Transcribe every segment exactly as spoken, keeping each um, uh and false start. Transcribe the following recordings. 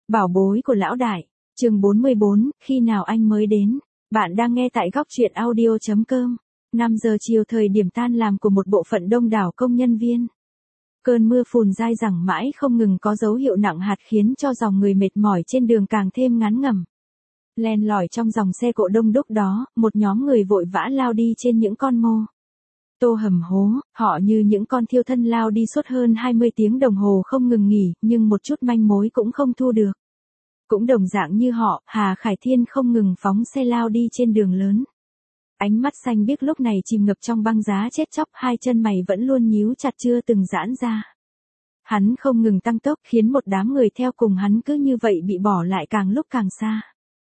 Bảo bối của lão đại, chương bốn mươi bốn, khi nào anh mới đến? Bạn đang nghe tại góc truyện audio chấm com. năm giờ chiều thời điểm tan làm của một bộ phận đông đảo công nhân viên. Cơn mưa phùn dai dẳng mãi không ngừng có dấu hiệu nặng hạt khiến cho dòng người mệt mỏi trên đường càng thêm ngắn ngẩm. Len lỏi trong dòng xe cộ đông đúc đó, một nhóm người vội vã lao đi trên những con mô tô hầm hố, họ như những con thiêu thân lao đi suốt hơn hai mươi tiếng đồng hồ không ngừng nghỉ, nhưng một chút manh mối cũng không thu được. Cũng đồng dạng như họ, Hà Khải Thiên không ngừng phóng xe lao đi trên đường lớn. Ánh mắt xanh biếc lúc này chìm ngập trong băng giá chết chóc, hai chân mày vẫn luôn nhíu chặt chưa từng giãn ra. Hắn không ngừng tăng tốc khiến một đám người theo cùng hắn cứ như vậy bị bỏ lại càng lúc càng xa.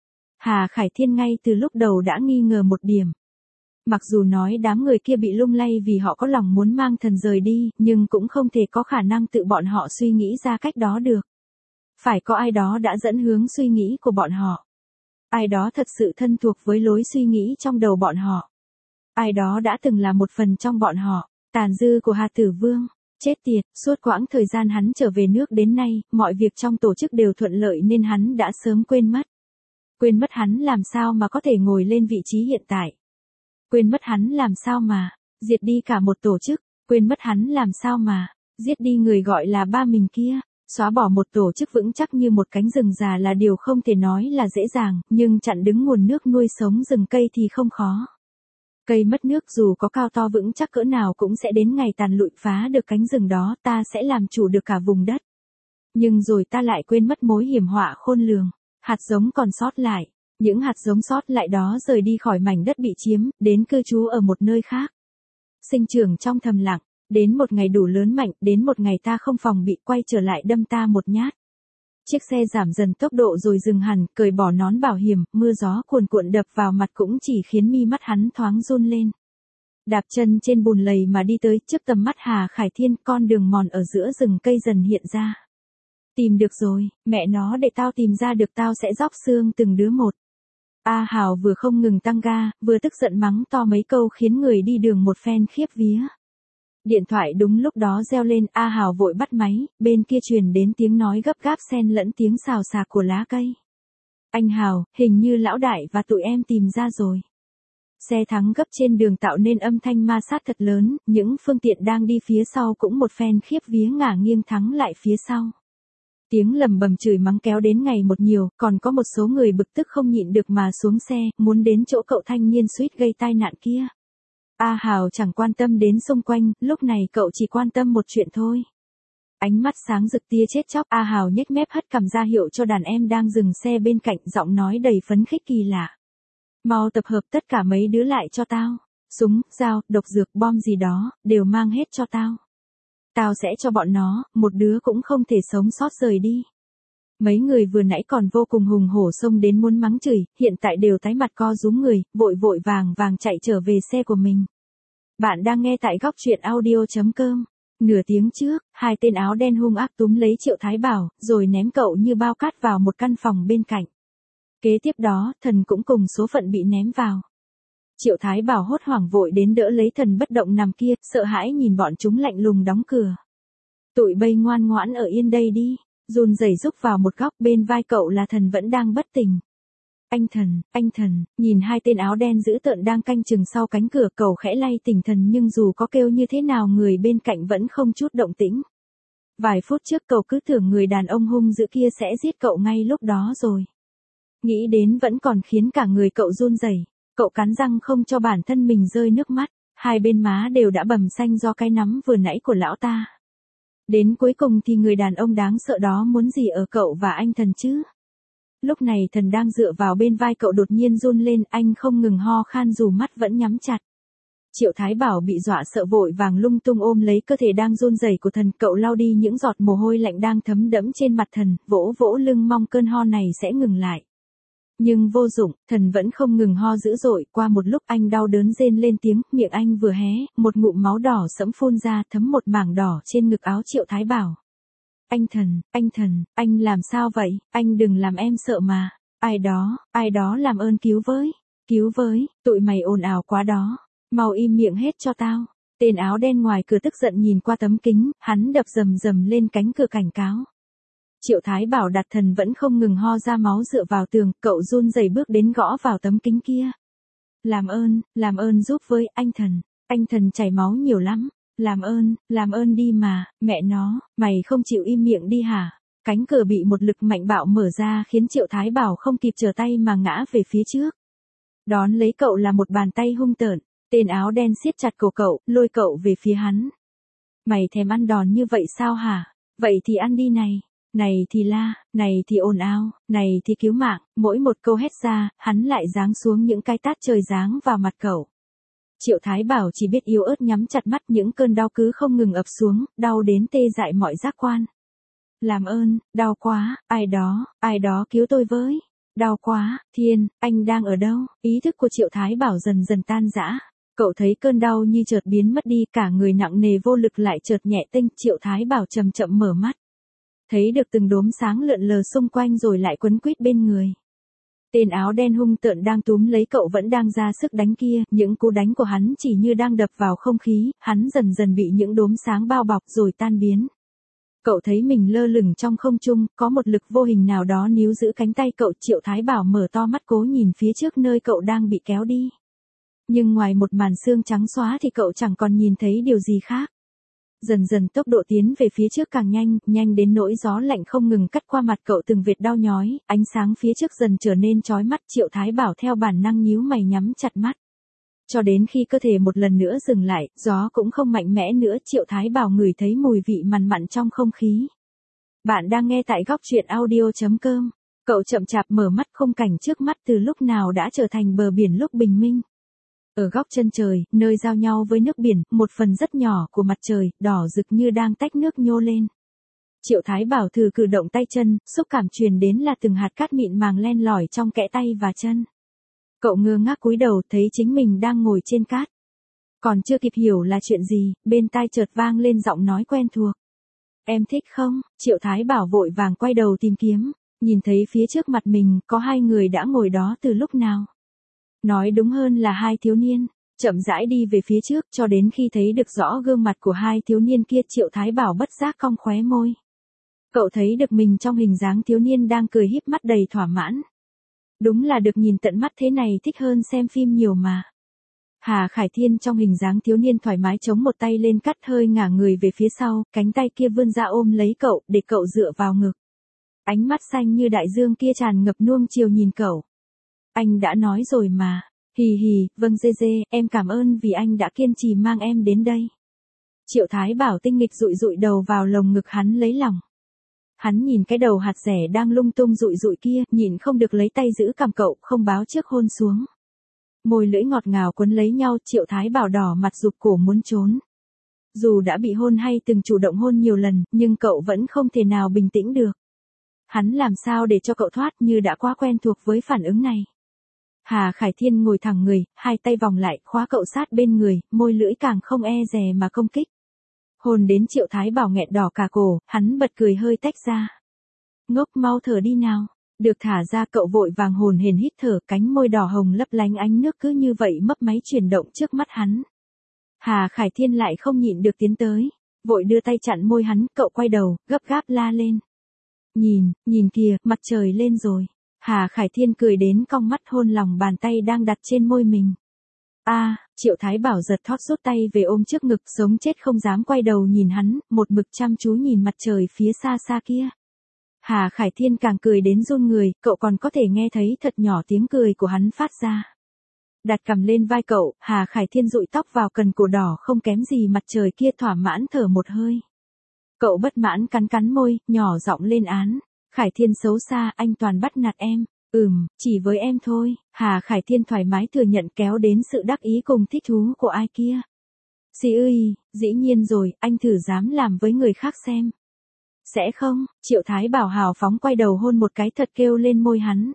Hà Khải Thiên ngay từ lúc đầu đã nghi ngờ một điểm. Mặc dù nói đám người kia bị lung lay vì họ có lòng muốn mang thần rời đi, nhưng cũng không thể có khả năng tự bọn họ suy nghĩ ra cách đó được. Phải có ai đó đã dẫn hướng suy nghĩ của bọn họ. Ai đó thật sự thân thuộc với lối suy nghĩ trong đầu bọn họ. Ai đó đã từng là một phần trong bọn họ. Tàn dư của Hà Tử Vương. Chết tiệt, suốt quãng thời gian hắn trở về nước đến nay, mọi việc trong tổ chức đều thuận lợi nên hắn đã sớm quên mất. Quên mất hắn làm sao mà có thể ngồi lên vị trí hiện tại. Quên mất hắn làm sao mà diệt đi cả một tổ chức. Quên mất hắn làm sao mà giết đi người gọi là ba mình kia. Xóa bỏ một tổ chức vững chắc như một cánh rừng già là điều không thể nói là dễ dàng, nhưng chặn đứng nguồn nước nuôi sống rừng cây thì không khó. Cây mất nước dù có cao to vững chắc cỡ nào cũng sẽ đến ngày tàn lụi, phá được cánh rừng đó ta sẽ làm chủ được cả vùng đất. Nhưng rồi ta lại quên mất mối hiểm họa khôn lường. Hạt giống còn sót lại. Những hạt giống sót lại đó rời đi khỏi mảnh đất bị chiếm, đến cư trú ở một nơi khác. Sinh trưởng trong thầm lặng. Đến một ngày đủ lớn mạnh, đến một ngày ta không phòng bị quay trở lại đâm ta một nhát. Chiếc xe giảm dần tốc độ rồi dừng hẳn, cởi bỏ nón bảo hiểm, mưa gió cuồn cuộn đập vào mặt cũng chỉ khiến mi mắt hắn thoáng run lên. Đạp chân trên bùn lầy mà đi tới trước tầm mắt Hà Khải Thiên, con đường mòn ở giữa rừng cây dần hiện ra. Tìm được rồi, mẹ nó để tao tìm ra được tao sẽ róc xương từng đứa một. A Hào vừa không ngừng tăng ga, vừa tức giận mắng to mấy câu khiến người đi đường một phen khiếp vía. Điện thoại đúng lúc đó reo lên, A Hào vội bắt máy, bên kia truyền đến tiếng nói gấp gáp xen lẫn tiếng xào xạc của lá cây. Anh Hào, hình như lão đại và tụi em tìm ra rồi. Xe thắng gấp trên đường tạo nên âm thanh ma sát thật lớn, những phương tiện đang đi phía sau cũng một phen khiếp vía ngả nghiêng thắng lại phía sau. Tiếng lầm bầm chửi mắng kéo đến ngày một nhiều, còn có một số người bực tức không nhịn được mà xuống xe, muốn đến chỗ cậu thanh niên suýt gây tai nạn kia. A Hào chẳng quan tâm đến xung quanh, lúc này cậu chỉ quan tâm một chuyện thôi. Ánh mắt sáng rực tia chết chóc, A Hào nhếch mép hất cằm ra hiệu cho đàn em đang dừng xe bên cạnh, giọng nói đầy phấn khích kỳ lạ. Mau tập hợp tất cả mấy đứa lại cho tao. Súng, dao, độc dược, bom gì đó, đều mang hết cho tao. Tao sẽ cho bọn nó, một đứa cũng không thể sống sót rời đi. Mấy người vừa nãy còn vô cùng hùng hổ xông đến muốn mắng chửi, hiện tại đều tái mặt co rúm người, vội vội vàng vàng chạy trở về xe của mình. Bạn đang nghe tại góc truyện audio chấm com. Nửa tiếng trước, hai tên áo đen hung ác túm lấy Triệu Thái Bảo, rồi ném cậu như bao cát vào một căn phòng bên cạnh. Kế tiếp đó, thần cũng cùng số phận bị ném vào. Triệu Thái Bảo hốt hoảng vội đến đỡ lấy thần bất động nằm kia, sợ hãi nhìn bọn chúng lạnh lùng đóng cửa. Tụi bay ngoan ngoãn ở yên đây đi. Run rẩy rúc vào một góc, bên vai cậu là thần vẫn đang bất tỉnh. Anh thần, anh thần, nhìn hai tên áo đen dữ tợn đang canh chừng sau cánh cửa, cậu khẽ lay tỉnh thần nhưng dù có kêu như thế nào người bên cạnh vẫn không chút động tĩnh. Vài phút trước cậu cứ tưởng người đàn ông hung dữ kia sẽ giết cậu ngay lúc đó rồi. Nghĩ đến vẫn còn khiến cả người cậu run rẩy. Cậu cắn răng không cho bản thân mình rơi nước mắt, hai bên má đều đã bầm xanh do cái nắm vừa nãy của lão ta. Đến cuối cùng thì người đàn ông đáng sợ đó muốn gì ở cậu và anh thần chứ? Lúc này thần đang dựa vào bên vai cậu đột nhiên run lên, anh không ngừng ho khan dù mắt vẫn nhắm chặt. Triệu Thái Bảo bị dọa sợ vội vàng lung tung ôm lấy cơ thể đang run rẩy của thần, cậu lau đi những giọt mồ hôi lạnh đang thấm đẫm trên mặt thần, vỗ vỗ lưng mong cơn ho này sẽ ngừng lại. Nhưng vô dụng, thần vẫn không ngừng ho dữ dội, qua một lúc anh đau đớn rên lên tiếng, miệng anh vừa hé, một ngụm máu đỏ sẫm phun ra thấm một mảng đỏ trên ngực áo Triệu Thái Bảo. Anh thần, anh thần, anh làm sao vậy, anh đừng làm em sợ mà, ai đó, ai đó làm ơn cứu với, cứu với, tụi mày ồn ào quá đó, mau im miệng hết cho tao. Tên áo đen ngoài cửa tức giận nhìn qua tấm kính, hắn đập rầm rầm lên cánh cửa cảnh cáo. Triệu Thái Bảo đặt thần vẫn không ngừng ho ra máu dựa vào tường, cậu run rẩy bước đến gõ vào tấm kính kia. Làm ơn, làm ơn giúp với, anh thần, anh thần chảy máu nhiều lắm, làm ơn, làm ơn đi mà, mẹ nó, mày không chịu im miệng đi hả? Cánh cửa bị một lực mạnh bạo mở ra khiến Triệu Thái Bảo không kịp trở tay mà ngã về phía trước. Đón lấy cậu là một bàn tay hung tợn, tên áo đen siết chặt cổ cậu, lôi cậu về phía hắn. Mày thèm ăn đòn như vậy sao hả? Vậy thì ăn đi này. Này thì la, này thì ồn ào, này thì cứu mạng, mỗi một câu hét ra, hắn lại giáng xuống những cái tát trời giáng vào mặt cậu. Triệu Thái Bảo chỉ biết yếu ớt nhắm chặt mắt, những cơn đau cứ không ngừng ập xuống, đau đến tê dại mọi giác quan. Làm ơn, đau quá, ai đó, ai đó cứu tôi với. Đau quá, Thiên, anh đang ở đâu? Ý thức của Triệu Thái Bảo dần dần tan rã. Cậu thấy cơn đau như chợt biến mất đi, cả người nặng nề vô lực lại chợt nhẹ tênh. Triệu Thái Bảo chậm chậm mở mắt. Thấy được từng đốm sáng lượn lờ xung quanh rồi lại quấn quýt bên người. Tên áo đen hung tợn đang túm lấy cậu vẫn đang ra sức đánh kia, những cú đánh của hắn chỉ như đang đập vào không khí, hắn dần dần bị những đốm sáng bao bọc rồi tan biến. Cậu thấy mình lơ lửng trong không trung, có một lực vô hình nào đó níu giữ cánh tay cậu. Triệu Thái Bảo mở to mắt cố nhìn phía trước nơi cậu đang bị kéo đi. Nhưng ngoài một màn xương trắng xóa thì cậu chẳng còn nhìn thấy điều gì khác. Dần dần tốc độ tiến về phía trước càng nhanh, nhanh đến nỗi gió lạnh không ngừng cắt qua mặt cậu từng vệt đau nhói, ánh sáng phía trước dần trở nên chói mắt. Triệu Thái Bảo theo bản năng nhíu mày nhắm chặt mắt. Cho đến khi cơ thể một lần nữa dừng lại, gió cũng không mạnh mẽ nữa, Triệu Thái Bảo ngửi thấy mùi vị mặn mặn trong không khí. Bạn đang nghe tại góc truyện audio chấm com. Cậu chậm chạp mở mắt, khung cảnh trước mắt từ lúc nào đã trở thành bờ biển lúc bình minh. Ở góc chân trời, nơi giao nhau với nước biển, một phần rất nhỏ của mặt trời, đỏ rực như đang tách nước nhô lên. Triệu Thái Bảo thử cử động tay chân, xúc cảm truyền đến là từng hạt cát mịn màng len lỏi trong kẽ tay và chân. Cậu ngơ ngác cúi đầu thấy chính mình đang ngồi trên cát. Còn chưa kịp hiểu là chuyện gì, bên tai chợt vang lên giọng nói quen thuộc. Em thích không? Triệu Thái Bảo vội vàng quay đầu tìm kiếm, nhìn thấy phía trước mặt mình có hai người đã ngồi đó từ lúc nào. Nói đúng hơn là hai thiếu niên, chậm rãi đi về phía trước cho đến khi thấy được rõ gương mặt của hai thiếu niên kia. Triệu Thái Bảo bất giác cong khóe môi. Cậu thấy được mình trong hình dáng thiếu niên đang cười híp mắt đầy thỏa mãn. Đúng là được nhìn tận mắt thế này thích hơn xem phim nhiều mà. Hà Khải Thiên trong hình dáng thiếu niên thoải mái chống một tay lên cắt, hơi ngả người về phía sau, cánh tay kia vươn ra ôm lấy cậu để cậu dựa vào ngực. Ánh mắt xanh như đại dương kia tràn ngập nuông chiều nhìn cậu. Anh đã nói rồi mà. Hì hì, vâng dê dê, em cảm ơn vì anh đã kiên trì mang em đến đây. Triệu Thái Bảo tinh nghịch dụi dụi đầu vào lồng ngực hắn lấy lòng. Hắn nhìn cái đầu hạt rẻ đang lung tung dụi dụi kia, nhìn không được lấy tay giữ cằm cậu, không báo trước hôn xuống. Môi lưỡi ngọt ngào quấn lấy nhau, Triệu Thái Bảo đỏ mặt rụt cổ muốn trốn. Dù đã bị hôn hay từng chủ động hôn nhiều lần, nhưng cậu vẫn không thể nào bình tĩnh được. Hắn làm sao để cho cậu thoát, như đã quá quen thuộc với phản ứng này. Hà Khải Thiên ngồi thẳng người, hai tay vòng lại, khóa cậu sát bên người, môi lưỡi càng không e dè mà công kích. Hôn đến Triệu Thái Bảo nghẹn đỏ cả cổ, hắn bật cười hơi tách ra. Ngốc, mau thở đi nào. Được thả ra, cậu vội vàng hồn hển hít thở, cánh môi đỏ hồng lấp lánh ánh nước cứ như vậy mấp máy chuyển động trước mắt hắn. Hà Khải Thiên lại không nhịn được tiến tới, vội đưa tay chặn môi hắn, cậu quay đầu, gấp gáp la lên. Nhìn, nhìn kìa, mặt trời lên rồi. Hà Khải Thiên cười đến cong mắt, hôn lòng bàn tay đang đặt trên môi mình. A, à, Triệu Thái Bảo giật thót rút tay về ôm trước ngực, sống chết không dám quay đầu nhìn hắn, một mực chăm chú nhìn mặt trời phía xa xa kia. Hà Khải Thiên càng cười đến run người, cậu còn có thể nghe thấy thật nhỏ tiếng cười của hắn phát ra. Đặt cằm lên vai cậu, Hà Khải Thiên dụi tóc vào cần cổ đỏ không kém gì mặt trời kia, thỏa mãn thở một hơi. Cậu bất mãn cắn cắn môi, nhỏ giọng lên án. Khải Thiên xấu xa, anh toàn bắt nạt em. Ừm, chỉ với em thôi. Hà Khải Thiên thoải mái thừa nhận, kéo đến sự đắc ý cùng thích thú của ai kia. Xì ơi, dĩ nhiên rồi, anh thử dám làm với người khác xem. Sẽ không? Triệu Thái Bảo hào phóng quay đầu hôn một cái thật kêu lên môi hắn.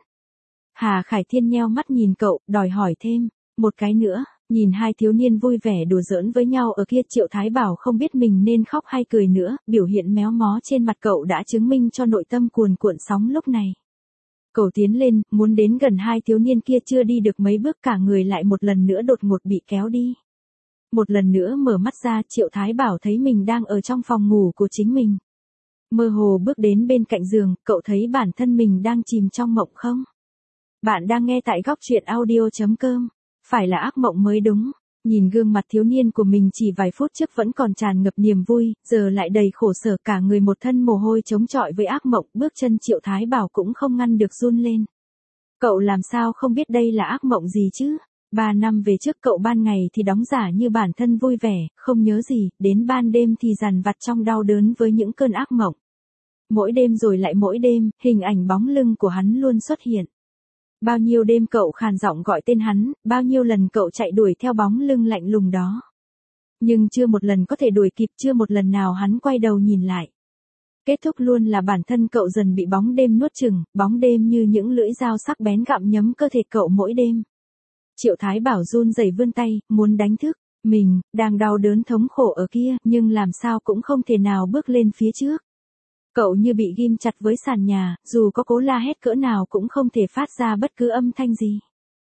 Hà Khải Thiên nheo mắt nhìn cậu, đòi hỏi thêm. Một cái nữa. Nhìn hai thiếu niên vui vẻ đùa giỡn với nhau ở kia, Triệu Thái Bảo không biết mình nên khóc hay cười nữa, biểu hiện méo mó trên mặt cậu đã chứng minh cho nội tâm cuồn cuộn sóng lúc này. Cậu tiến lên, muốn đến gần hai thiếu niên kia, chưa đi được mấy bước cả người lại một lần nữa đột ngột bị kéo đi. Một lần nữa mở mắt ra, Triệu Thái Bảo thấy mình đang ở trong phòng ngủ của chính mình. Mơ hồ bước đến bên cạnh giường, cậu thấy bản thân mình đang chìm trong mộng không? Bạn đang nghe tại góc truyện audio.com. Phải là ác mộng mới đúng. Nhìn gương mặt thiếu niên của mình chỉ vài phút trước vẫn còn tràn ngập niềm vui, giờ lại đầy khổ sở, cả người một thân mồ hôi chống chọi với ác mộng, bước chân Triệu Thái Bảo cũng không ngăn được run lên. Cậu làm sao không biết đây là ác mộng gì chứ? Ba năm về trước cậu ban ngày thì đóng giả như bản thân vui vẻ, không nhớ gì, đến ban đêm thì dằn vặt trong đau đớn với những cơn ác mộng. Mỗi đêm rồi lại mỗi đêm, hình ảnh bóng lưng của hắn luôn xuất hiện. Bao nhiêu đêm cậu khàn giọng gọi tên hắn, bao nhiêu lần cậu chạy đuổi theo bóng lưng lạnh lùng đó. Nhưng chưa một lần có thể đuổi kịp, chưa một lần nào hắn quay đầu nhìn lại. Kết thúc luôn là bản thân cậu dần bị bóng đêm nuốt chửng, bóng đêm như những lưỡi dao sắc bén gặm nhấm cơ thể cậu mỗi đêm. Triệu Thái Bảo run rẩy vươn tay, muốn đánh thức mình, đang đau đớn thống khổ ở kia, nhưng làm sao cũng không thể nào bước lên phía trước. Cậu như bị ghim chặt với sàn nhà, dù có cố la hét cỡ nào cũng không thể phát ra bất cứ âm thanh gì.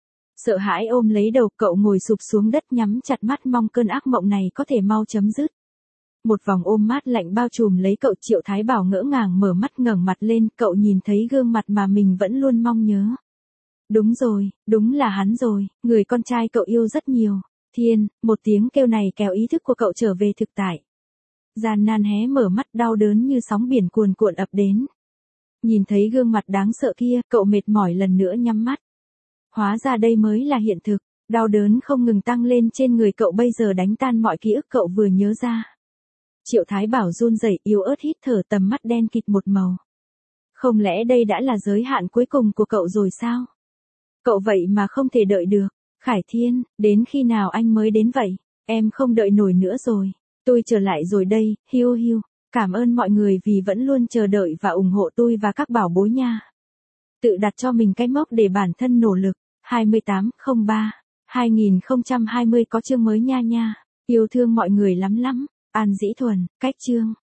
Sợ hãi ôm lấy đầu, cậu ngồi sụp xuống đất nhắm chặt mắt mong cơn ác mộng này có thể mau chấm dứt. Một vòng ôm mát lạnh bao trùm lấy cậu. Triệu Thái Bảo ngỡ ngàng mở mắt ngẩng mặt lên, cậu nhìn thấy gương mặt mà mình vẫn luôn mong nhớ. Đúng rồi, đúng là hắn rồi, người con trai cậu yêu rất nhiều. Thiên, một tiếng kêu này kéo ý thức của cậu trở về thực tại. Gian nan hé mở mắt, đau đớn như sóng biển cuồn cuộn ập đến. Nhìn thấy gương mặt đáng sợ kia, cậu mệt mỏi lần nữa nhắm mắt. Hóa ra đây mới là hiện thực, đau đớn không ngừng tăng lên trên người cậu bây giờ đánh tan mọi ký ức cậu vừa nhớ ra. Triệu Thái Bảo run rẩy yếu ớt hít thở, tầm mắt đen kịt một màu. Không lẽ đây đã là giới hạn cuối cùng của cậu rồi sao? Cậu vậy mà không thể đợi được. Khải Thiên, đến khi nào anh mới đến vậy? Em không đợi nổi nữa rồi. Tôi trở lại rồi đây, hiu hiu. Cảm ơn mọi người vì vẫn luôn chờ đợi và ủng hộ tôi và các bảo bối nha. Tự đặt cho mình cái mốc để bản thân nỗ lực. hai mươi tám không ba hai nghìn không trăm hai mươi có chương mới nha nha. Yêu thương mọi người lắm lắm. An Dĩ Thuần, cách chương.